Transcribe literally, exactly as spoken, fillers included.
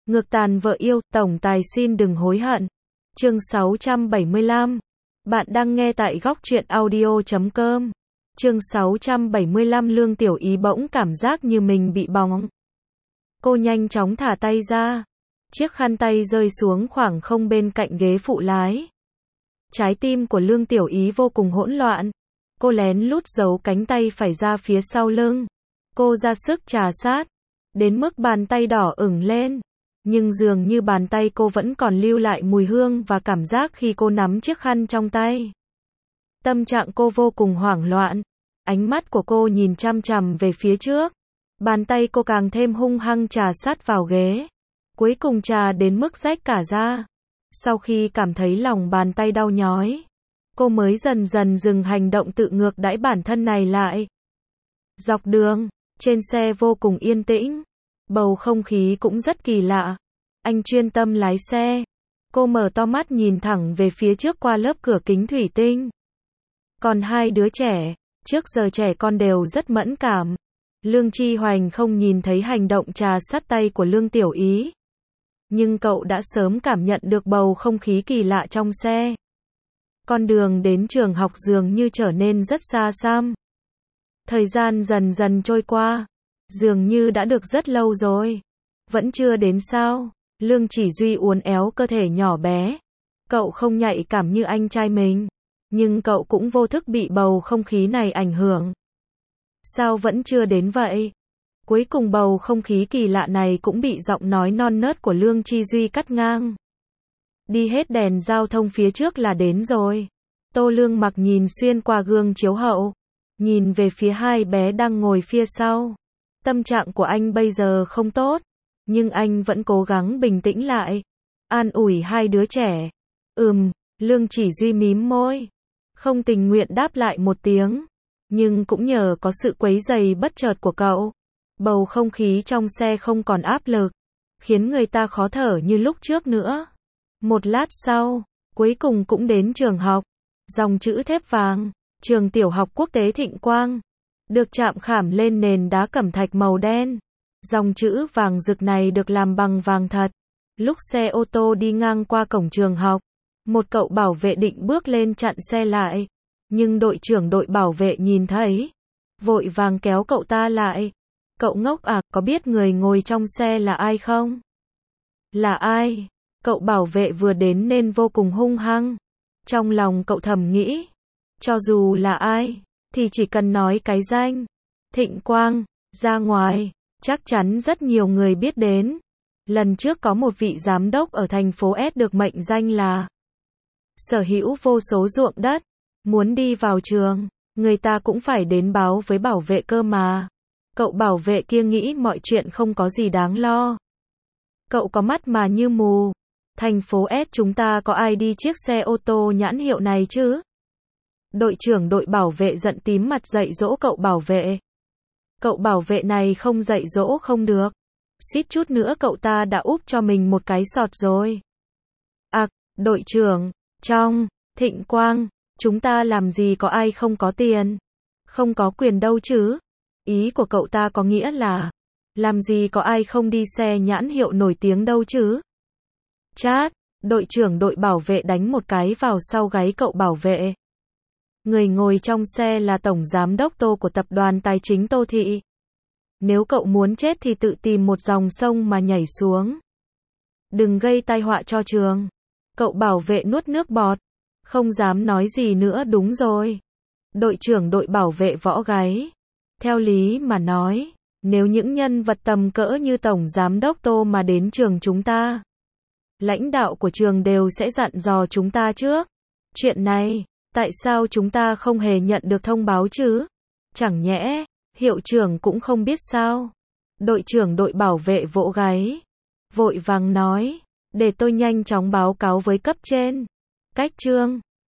Ngược tàn vợ yêu, tổng tài xin đừng hối hận. Chương sáu trăm bảy mươi lăm. Bạn đang nghe tại góc truyện audio chấm com. Chương sáu trăm bảy mươi lăm Lương Tiểu Ý bỗng cảm giác như mình bị bỏng. Cô nhanh chóng thả tay ra. Chiếc khăn tay rơi xuống khoảng không bên cạnh ghế phụ lái. Trái tim của Lương Tiểu Ý vô cùng hỗn loạn. Cô lén lút giấu cánh tay phải ra phía sau lưng. Cô ra sức trà sát, đến mức bàn tay đỏ ửng lên. Nhưng dường như bàn tay cô vẫn còn lưu lại mùi hương và cảm giác khi cô nắm chiếc khăn trong tay. Tâm trạng cô vô cùng hoảng loạn. Ánh mắt của cô nhìn chằm chằm về phía trước. Bàn tay cô càng thêm hung hăng trà sát vào ghế. Cuối cùng trà đến mức rách cả ra. Sau khi cảm thấy lòng bàn tay đau nhói, cô mới dần dần dừng hành động tự ngược đãi bản thân này lại. Dọc đường, trên xe vô cùng yên tĩnh. Bầu không khí cũng rất kỳ lạ. Anh chuyên tâm lái xe. Cô mở to mắt nhìn thẳng về phía trước qua lớp cửa kính thủy tinh. Còn hai đứa trẻ, trước giờ trẻ con đều rất mẫn cảm. Lương Chi Hoành không nhìn thấy hành động trà sát tay của Lương Tiểu Ý. Nhưng cậu đã sớm cảm nhận được bầu không khí kỳ lạ trong xe. Con đường đến trường học dường như trở nên rất xa xăm. Thời gian dần dần trôi qua. Dường như đã được rất lâu rồi. Vẫn chưa đến sao? Lương Chỉ Duy uốn éo cơ thể nhỏ bé. Cậu không nhạy cảm như anh trai mình. Nhưng cậu cũng vô thức bị bầu không khí này ảnh hưởng. Sao vẫn chưa đến vậy? Cuối cùng bầu không khí kỳ lạ này cũng bị giọng nói non nớt của Lương Chi Duy cắt ngang. Đi hết đèn giao thông phía trước là đến rồi. Tô Lương Mặc nhìn xuyên qua gương chiếu hậu. Nhìn về phía hai bé đang ngồi phía sau. Tâm trạng của anh bây giờ không tốt. Nhưng anh vẫn cố gắng bình tĩnh lại. An ủi hai đứa trẻ. Ừm, Lương Chỉ Duy mím môi. Không tình nguyện đáp lại một tiếng. Nhưng cũng nhờ có sự quấy rầy bất chợt của cậu. Bầu không khí trong xe không còn áp lực. Khiến người ta khó thở như lúc trước nữa. Một lát sau, cuối cùng cũng đến trường học. Dòng chữ thép vàng. Trường tiểu học quốc tế Thịnh Quang. Được chạm khảm lên nền đá cẩm thạch màu đen. Dòng chữ vàng rực này được làm bằng vàng thật. Lúc xe ô tô đi ngang qua cổng trường học, một cậu bảo vệ định bước lên chặn xe lại. Nhưng đội trưởng đội bảo vệ nhìn thấy, vội vàng kéo cậu ta lại. Cậu ngốc à, có biết người ngồi trong xe là ai không? Là ai? Cậu bảo vệ vừa đến nên vô cùng hung hăng. Trong lòng cậu thầm nghĩ, cho dù là ai, thì chỉ cần nói cái danh Thịnh Quang ra ngoài, chắc chắn rất nhiều người biết đến. Lần trước có một vị giám đốc ở thành phố S được mệnh danh là sở hữu vô số ruộng đất. Muốn đi vào trường, người ta cũng phải đến báo với bảo vệ cơ mà. Cậu bảo vệ kia nghĩ mọi chuyện không có gì đáng lo. Cậu có mắt mà như mù. Thành phố S chúng ta có ai đi chiếc xe ô tô nhãn hiệu này chứ? Đội trưởng đội bảo vệ giận tím mặt dạy dỗ cậu bảo vệ. Cậu bảo vệ này không dạy dỗ không được. Suýt chút nữa cậu ta đã úp cho mình một cái sọt rồi. À, đội trưởng, trong Thịnh Quang, chúng ta làm gì có ai không có tiền, không có quyền đâu chứ? Ý của cậu ta có nghĩa là, làm gì có ai không đi xe nhãn hiệu nổi tiếng đâu chứ? Chát, đội trưởng đội bảo vệ đánh một cái vào sau gáy cậu bảo vệ. Người ngồi trong xe là tổng giám đốc Tô của tập đoàn tài chính Tô Thị. Nếu cậu muốn chết thì tự tìm một dòng sông mà nhảy xuống. Đừng gây tai họa cho trường. Cậu bảo vệ nuốt nước bọt. Không dám nói gì nữa đúng rồi. Đội trưởng đội bảo vệ võ gáy. Theo lý mà nói, nếu những nhân vật tầm cỡ như tổng giám đốc Tô mà đến trường chúng ta, lãnh đạo của trường đều sẽ dặn dò chúng ta trước. Chuyện này, tại sao chúng ta không hề nhận được thông báo chứ? Chẳng nhẽ, hiệu trưởng cũng không biết sao? Đội trưởng đội bảo vệ vỗ gáy. Vội vàng nói, để tôi nhanh chóng báo cáo với cấp trên. Cách trương.